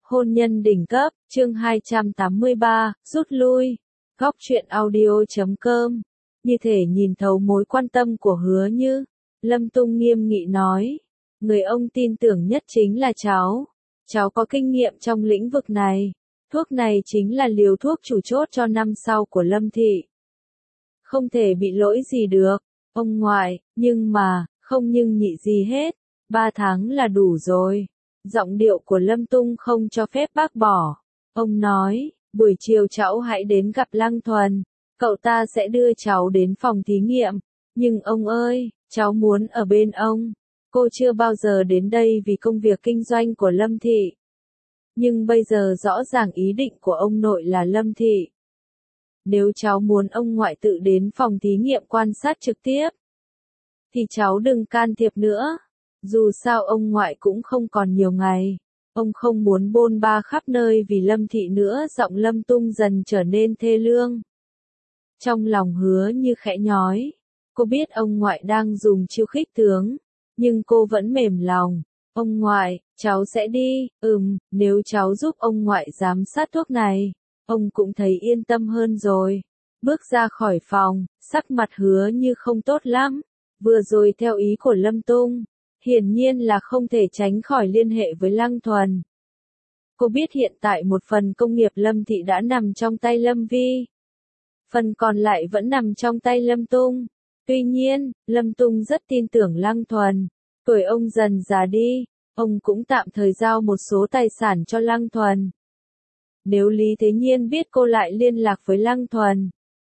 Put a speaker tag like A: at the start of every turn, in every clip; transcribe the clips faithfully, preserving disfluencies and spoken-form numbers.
A: Hôn nhân đỉnh cấp, chương hai trăm tám mươi ba, rút lui. Góc truyện audio chấm com. Như thể nhìn thấu mối quan tâm của Hứa Như, Lâm Tung nghiêm nghị nói. Người ông tin tưởng nhất chính là cháu. Cháu có kinh nghiệm trong lĩnh vực này. Thuốc này chính là liều thuốc chủ chốt cho năm sau của Lâm Thị. Không thể bị lỗi gì được. Ông ngoại, nhưng mà, không nhưng nhị gì hết. Ba tháng là đủ rồi. Giọng điệu của Lâm Tung không cho phép bác bỏ. Ông nói, buổi chiều cháu hãy đến gặp Lăng Thuần. Cậu ta sẽ đưa cháu đến phòng thí nghiệm. Nhưng ông ơi, cháu muốn ở bên ông. Cô chưa bao giờ đến đây vì công việc kinh doanh của Lâm Thị. Nhưng bây giờ rõ ràng ý định của ông nội là Lâm Thị. Nếu cháu muốn ông ngoại tự đến phòng thí nghiệm quan sát trực tiếp, thì cháu đừng can thiệp nữa. Dù sao ông ngoại cũng không còn nhiều ngày. Ông không muốn bôn ba khắp nơi vì Lâm Thị nữa. Giọng Lâm Tung dần trở nên thê lương. Trong lòng Hứa Như khẽ nhói. Cô biết ông ngoại đang dùng chiêu khích tướng. Nhưng cô vẫn mềm lòng. Ông ngoại, cháu sẽ đi. Ừm, nếu cháu giúp ông ngoại giám sát thuốc này, ông cũng thấy yên tâm hơn rồi. Bước ra khỏi phòng, sắc mặt Hứa Như không tốt lắm. Vừa rồi theo ý của Lâm Tung, hiển nhiên là không thể tránh khỏi liên hệ với Lăng Thuần. Cô biết hiện tại một phần công nghiệp Lâm Thị đã nằm trong tay Lâm Vi. Phần còn lại vẫn nằm trong tay Lâm Tung. Tuy nhiên, Lâm Tung rất tin tưởng Lăng Thuần. Tuổi ông dần già đi, ông cũng tạm thời giao một số tài sản cho Lăng Thuần. Nếu Lý Thế Nhiên biết cô lại liên lạc với Lăng Thuần,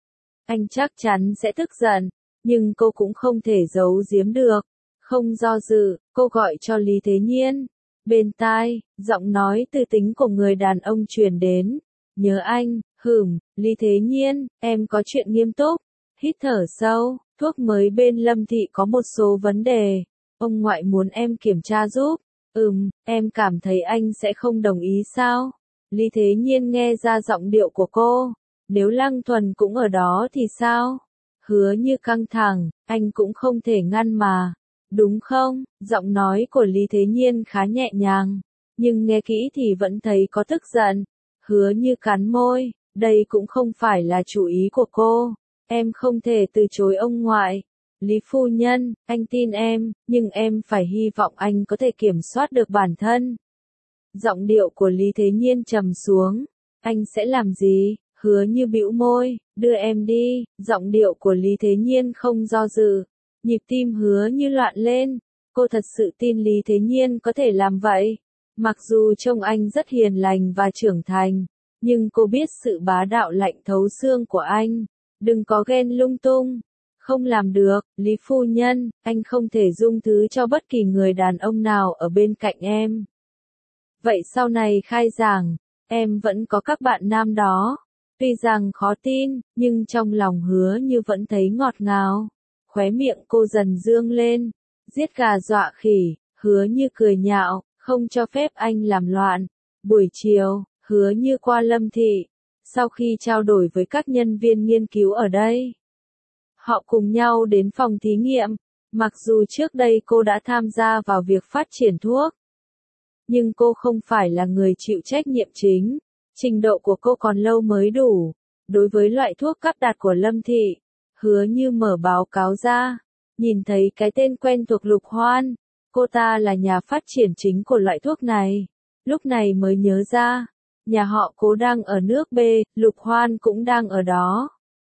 A: anh chắc chắn sẽ tức giận, nhưng cô cũng không thể giấu giếm được. Không do dự, cô gọi cho Lý Thế Nhiên. Bên tai, giọng nói tư tính của người đàn ông truyền đến. Nhớ anh, hửm, Lý Thế Nhiên, em có chuyện nghiêm túc. Hít thở sâu, thuốc mới bên Lâm Thị có một số vấn đề. Ông ngoại muốn em kiểm tra giúp. Ừm, em cảm thấy anh sẽ không đồng ý sao? Lý Thế Nhiên nghe ra giọng điệu của cô. Nếu Lăng Thuần cũng ở đó thì sao? Hứa Như căng thẳng, anh cũng không thể ngăn mà. Đúng không? Giọng nói của Lý Thế Nhiên khá nhẹ nhàng. Nhưng nghe kỹ thì vẫn thấy có tức giận. Hứa Như cắn môi. Đây cũng không phải là chủ ý của cô. Em không thể từ chối ông ngoại. Lý phu nhân, anh tin em, nhưng em phải hy vọng anh có thể kiểm soát được bản thân. Giọng điệu của Lý Thế Nhiên trầm xuống. Anh sẽ làm gì? Hứa Như bĩu môi. Đưa em đi. Giọng điệu của Lý Thế Nhiên không do dự. Nhịp tim Hứa Như loạn lên. Cô thật sự tin Lý Thế Nhiên có thể làm vậy. Mặc dù trông anh rất hiền lành và trưởng thành, nhưng cô biết sự bá đạo lạnh thấu xương của anh. Đừng có ghen lung tung. Không làm được, Lý phu nhân, anh không thể dung thứ cho bất kỳ người đàn ông nào ở bên cạnh em. Vậy sau này khai giảng, em vẫn có các bạn nam đó. Tuy rằng khó tin, nhưng trong lòng Hứa Như vẫn thấy ngọt ngào. Khóe miệng cô dần dương lên. Giết gà dọa khỉ, Hứa Như cười nhạo, không cho phép anh làm loạn. Buổi chiều, Hứa Như qua Lâm Thị. Sau khi trao đổi với các nhân viên nghiên cứu ở đây, họ cùng nhau đến phòng thí nghiệm. Mặc dù trước đây cô đã tham gia vào việc phát triển thuốc, nhưng cô không phải là người chịu trách nhiệm chính. Trình độ của cô còn lâu mới đủ. Đối với loại thuốc cấp đặt của Lâm Thị, Hứa Như mở báo cáo ra. Nhìn thấy cái tên quen thuộc Lục Hoan. Cô ta là nhà phát triển chính của loại thuốc này. Lúc này mới nhớ ra. Nhà họ Cố đang ở nước B, Lục Hoan cũng đang ở đó.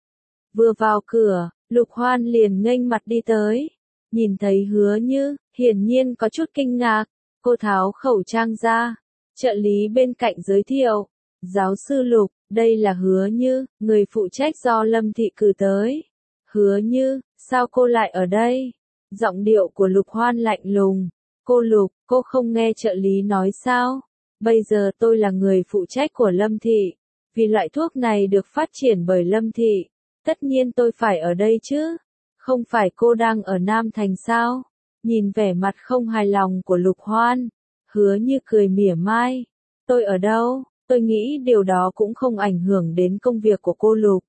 A: Vừa vào cửa, Lục Hoan liền nghênh mặt đi tới. Nhìn thấy Hứa Như, hiển nhiên có chút kinh ngạc. Cô tháo khẩu trang ra. Trợ lý bên cạnh giới thiệu. Giáo sư Lục, đây là Hứa Như, người phụ trách do Lâm Thị cử tới. Hứa Như, sao cô lại ở đây? Giọng điệu của Lục Hoan lạnh lùng. Cô Lục, cô không nghe trợ lý nói sao? Bây giờ tôi là người phụ trách của Lâm Thị. Vì loại thuốc này được phát triển bởi Lâm Thị, tất nhiên tôi phải ở đây chứ. Không phải cô đang ở Nam Thành sao? Nhìn vẻ mặt không hài lòng của Lục Hoan, Hứa Như cười mỉa mai. Tôi ở đâu? Tôi nghĩ điều đó cũng không ảnh hưởng đến công việc của cô Lục.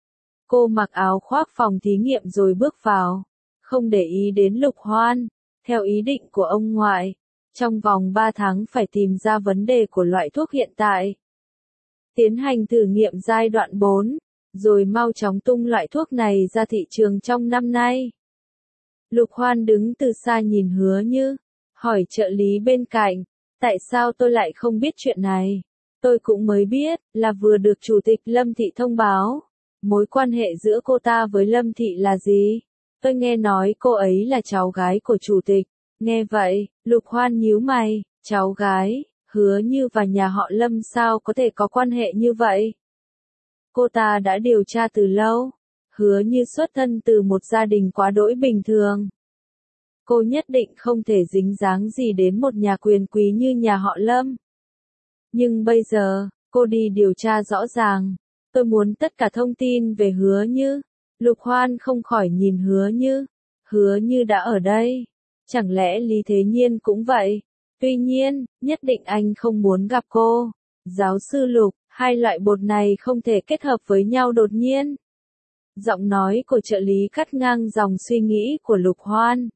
A: Cô mặc áo khoác phòng thí nghiệm rồi bước vào, không để ý đến Lục Hoan. Theo ý định của ông ngoại, Trong vòng ba tháng phải tìm ra vấn đề của loại thuốc hiện tại. Tiến hành thử nghiệm giai đoạn bốn, rồi mau chóng tung loại thuốc này ra thị trường trong năm nay. Lục Hoan đứng từ xa nhìn Hứa Như, hỏi trợ lý bên cạnh, tại sao tôi lại không biết chuyện này? Tôi cũng mới biết, là vừa được Chủ tịch Lâm Thị thông báo. Mối quan hệ giữa cô ta với Lâm Thị là gì? Tôi nghe nói cô ấy là cháu gái của Chủ tịch. Nghe vậy, Lục Hoan nhíu mày, cháu gái, Hứa Như và nhà họ Lâm sao có thể có quan hệ như vậy? Cô ta đã điều tra từ lâu. Hứa Như xuất thân từ một gia đình quá đỗi bình thường. Cô nhất định không thể dính dáng gì đến một nhà quyền quý như nhà họ Lâm. Nhưng bây giờ, cô đi điều tra rõ ràng. Tôi muốn tất cả thông tin về Hứa Như. Lục Hoan không khỏi nhìn Hứa Như. Hứa Như đã ở đây. Chẳng lẽ Lý Thế Nhiên cũng vậy? Tuy nhiên, nhất định anh không muốn gặp cô. Giáo sư Lục, hai loại bột này không thể kết hợp với nhau đột nhiên. Giọng nói của trợ lý cắt ngang dòng suy nghĩ của Lục Hoan.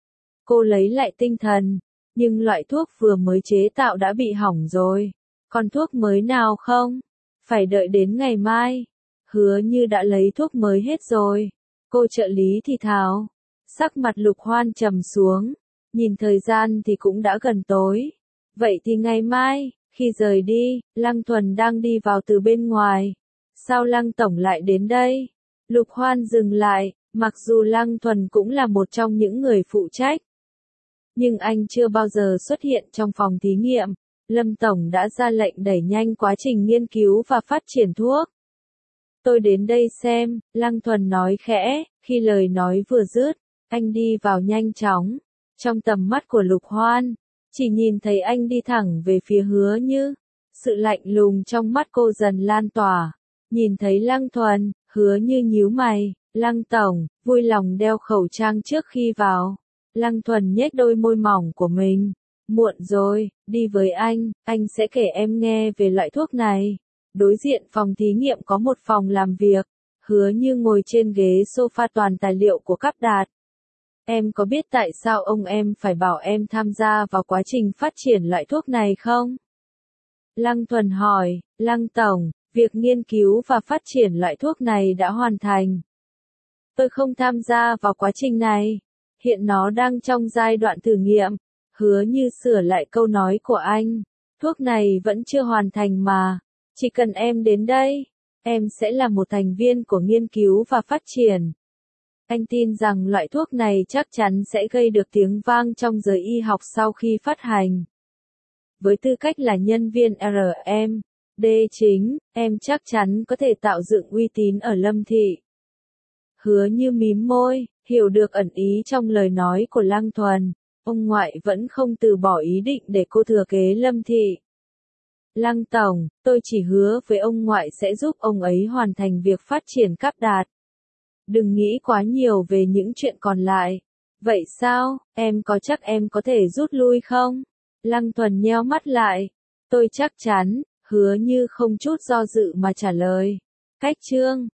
A: Cô lấy lại tinh thần, nhưng loại thuốc vừa mới chế tạo đã bị hỏng rồi. Còn thuốc mới nào không? Phải đợi đến ngày mai. Hứa Như đã lấy thuốc mới hết rồi. Cô trợ lý thì thào. Sắc mặt Lục Hoan trầm xuống. Nhìn thời gian thì cũng đã gần tối. Vậy thì ngày mai, khi rời đi, Lăng Thuần đang đi vào từ bên ngoài. Sao Lăng Tổng lại đến đây? Lục Hoan dừng lại, mặc dù Lăng Thuần cũng là một trong những người phụ trách. Nhưng anh chưa bao giờ xuất hiện trong phòng thí nghiệm. Lâm Tổng đã ra lệnh đẩy nhanh quá trình nghiên cứu và phát triển thuốc. Tôi đến đây xem, Lăng Thuần nói khẽ, khi lời nói vừa dứt, anh đi vào nhanh chóng. Trong tầm mắt của Lục Hoan, chỉ nhìn thấy anh đi thẳng về phía Hứa Như. Sự lạnh lùng trong mắt cô dần lan tỏa. Nhìn thấy Lăng Thuần, Hứa Như nhíu mày, Lăng Tổng, vui lòng đeo khẩu trang trước khi vào. Lăng Thuần nhếch đôi môi mỏng của mình. Muộn rồi, đi với anh, anh sẽ kể em nghe về loại thuốc này. Đối diện phòng thí nghiệm có một phòng làm việc. Hứa Như ngồi trên ghế sofa toàn tài liệu của Cáp Đạt. Em có biết tại sao ông em phải bảo em tham gia vào quá trình phát triển loại thuốc này không? Lăng Thuần hỏi, Lăng Tổng, việc nghiên cứu và phát triển loại thuốc này đã hoàn thành. Tôi không tham gia vào quá trình này. Hiện nó đang trong giai đoạn thử nghiệm. Hứa Như sửa lại câu nói của anh. Thuốc này vẫn chưa hoàn thành mà. Chỉ cần em đến đây, em sẽ là một thành viên của nghiên cứu và phát triển. Anh tin rằng loại thuốc này chắc chắn sẽ gây được tiếng vang trong giới y học sau khi phát hành. Với tư cách là nhân viên R M D chính, em chắc chắn có thể tạo dựng uy tín ở Lâm Thị. Hứa Như mím môi, hiểu được ẩn ý trong lời nói của Lăng Thuần. Ông ngoại vẫn không từ bỏ ý định để cô thừa kế Lâm Thị. Lăng Tổng, tôi chỉ hứa với ông ngoại sẽ giúp ông ấy hoàn thành việc phát triển Cáp Đạt. Đừng nghĩ quá nhiều về những chuyện còn lại. Vậy sao, em có chắc em có thể rút lui không? Lăng Thuần nheo mắt lại. Tôi chắc chắn, Hứa Như không chút do dự mà trả lời. Cách chương